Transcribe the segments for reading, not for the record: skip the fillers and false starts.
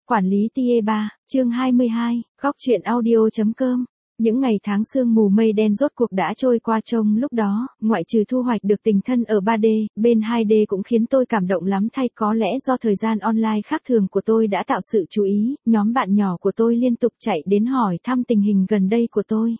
Quản lý TA3, chương 22, góc truyện audio.com. Những ngày tháng sương mù mây đen rốt cuộc đã trôi qua. Trong lúc đó, ngoại trừ thu hoạch được tình thân ở 3D, bên 2D cũng khiến tôi cảm động lắm thay. Có lẽ do thời gian online khác thường của tôi đã tạo sự chú ý, nhóm bạn nhỏ của tôi liên tục chạy đến hỏi thăm tình hình gần đây của tôi.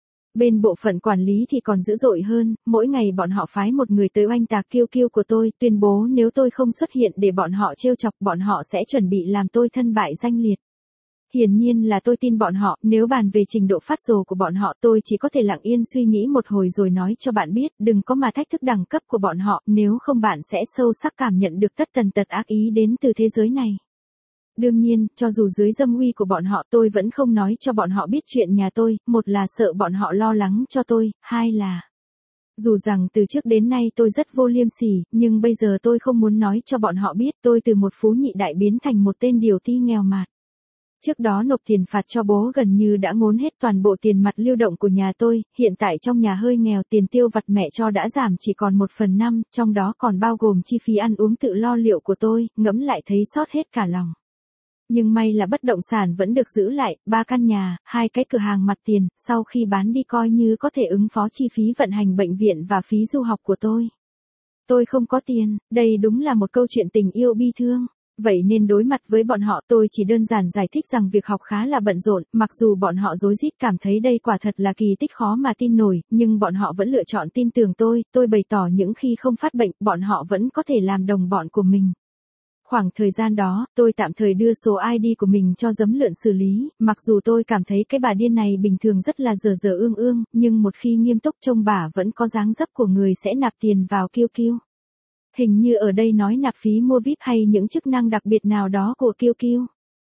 Bên bộ phận quản lý thì còn dữ dội hơn, mỗi ngày bọn họ phái một người tới oanh tạc QQ của tôi, tuyên bố nếu tôi không xuất hiện để bọn họ trêu chọc, bọn họ sẽ chuẩn bị làm tôi thân bại danh liệt. Hiển nhiên là tôi tin bọn họ, nếu bàn về trình độ phát rồ của bọn họ tôi chỉ có thể lặng yên suy nghĩ một hồi rồi nói cho bạn biết, đừng có mà thách thức đẳng cấp của bọn họ, nếu không bạn sẽ sâu sắc cảm nhận được tất tần tật ác ý đến từ thế giới này. Đương nhiên, cho dù dưới dâm uy của bọn họ tôi vẫn không nói cho bọn họ biết chuyện nhà tôi, một là sợ bọn họ lo lắng cho tôi, hai là... Dù rằng từ trước đến nay tôi rất vô liêm sỉ, nhưng bây giờ tôi không muốn nói cho bọn họ biết tôi từ một phú nhị đại biến thành một tên điều ti nghèo mạt. Trước đó nộp tiền phạt cho bố gần như đã ngốn hết toàn bộ tiền mặt lưu động của nhà tôi, hiện tại trong nhà hơi nghèo, tiền tiêu vặt mẹ cho đã giảm chỉ còn 1/5, trong đó còn bao gồm chi phí ăn uống tự lo liệu của tôi, ngẫm lại thấy xót hết cả lòng. Nhưng may là bất động sản vẫn được giữ lại, 3 căn nhà, 2 cái cửa hàng mặt tiền, sau khi bán đi coi như có thể ứng phó chi phí vận hành bệnh viện và phí du học của tôi. Tôi không có tiền, đây đúng là một câu chuyện tình yêu bi thương. Vậy nên đối mặt với bọn họ tôi chỉ đơn giản giải thích rằng việc học khá là bận rộn, mặc dù bọn họ rối rít cảm thấy đây quả thật là kỳ tích khó mà tin nổi, nhưng bọn họ vẫn lựa chọn tin tưởng tôi bày tỏ những khi không phát bệnh, bọn họ vẫn có thể làm đồng bọn của mình. Khoảng thời gian đó, tôi tạm thời đưa số ID của mình cho giấm lượn xử lý, mặc dù tôi cảm thấy cái bà điên này bình thường rất là dở dở ương, nhưng một khi nghiêm túc trông bà vẫn có dáng dấp của người sẽ nạp tiền vào QQ. Hình như ở đây nói nạp phí mua VIP hay những chức năng đặc biệt nào đó của QQ.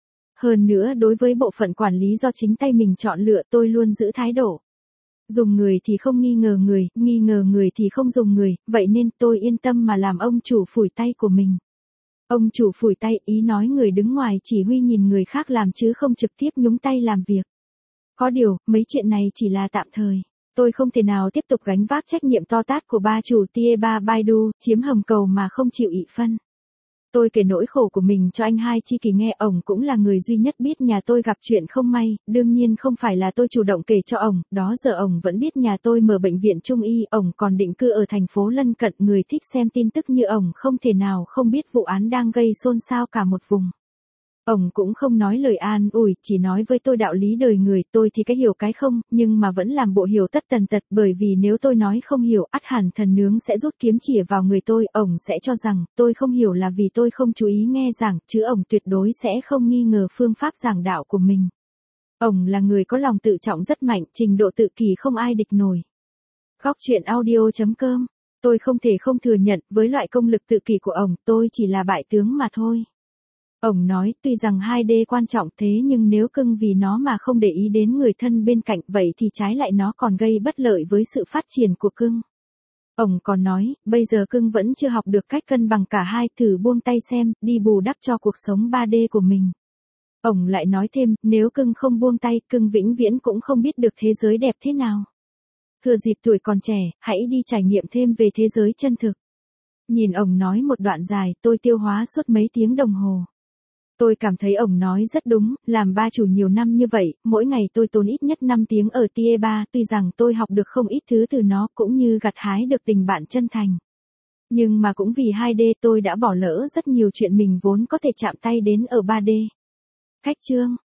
Hơn nữa đối với bộ phận quản lý do chính tay mình chọn lựa tôi luôn giữ thái độ. Dùng người thì không nghi ngờ người thì không dùng người, vậy nên tôi yên tâm mà làm ông chủ phủi tay của mình. Ông chủ phủi tay ý nói người đứng ngoài chỉ huy nhìn người khác làm chứ không trực tiếp nhúng tay làm việc. Có điều, mấy chuyện này chỉ là tạm thời. Tôi không thể nào tiếp tục gánh vác trách nhiệm to tát của ba chủ TA3 Baidu, chiếm hầm cầu mà không chịu ị phân. Tôi kể nỗi khổ của mình cho anh Hai Chi Kỳ nghe, ổng cũng là người duy nhất biết nhà tôi gặp chuyện không may, đương nhiên không phải là tôi chủ động kể cho ổng, đó giờ ổng vẫn biết nhà tôi mở bệnh viện Trung y, ổng còn định cư ở thành phố lân cận, người thích xem tin tức như ổng không thể nào không biết vụ án đang gây xôn xao cả một vùng. Ổng cũng không nói lời an ủi, chỉ nói với tôi đạo lý đời người, tôi thì cái hiểu cái không, nhưng mà vẫn làm bộ hiểu tất tần tật, bởi vì nếu tôi nói không hiểu, ắt hẳn thần nướng sẽ rút kiếm chĩa vào người tôi, ổng sẽ cho rằng, tôi không hiểu là vì tôi không chú ý nghe giảng, chứ ổng tuyệt đối sẽ không nghi ngờ phương pháp giảng đạo của mình. Ổng là người có lòng tự trọng rất mạnh, trình độ tự kỷ không ai địch nổi. Góc truyện audio.com, tôi không thể không thừa nhận, với loại công lực tự kỷ của ổng, tôi chỉ là bại tướng mà thôi. Ổng nói, tuy rằng 2D quan trọng thế nhưng nếu cưng vì nó mà không để ý đến người thân bên cạnh vậy thì trái lại nó còn gây bất lợi với sự phát triển của cưng. Ổng còn nói, bây giờ cưng vẫn chưa học được cách cân bằng cả hai, thử buông tay xem, đi bù đắp cho cuộc sống 3D của mình. Ổng lại nói thêm, nếu cưng không buông tay, cưng vĩnh viễn cũng không biết được thế giới đẹp thế nào. Thừa dịp tuổi còn trẻ, hãy đi trải nghiệm thêm về thế giới chân thực. Nhìn ổng nói một đoạn dài, tôi tiêu hóa suốt mấy tiếng đồng hồ. Tôi cảm thấy ổng nói rất đúng, làm ba chủ nhiều năm như vậy, mỗi ngày tôi tốn ít nhất 5 tiếng ở TA3, tuy rằng tôi học được không ít thứ từ nó cũng như gặt hái được tình bạn chân thành. Nhưng mà cũng vì 2D tôi đã bỏ lỡ rất nhiều chuyện mình vốn có thể chạm tay đến ở 3D. Cách chương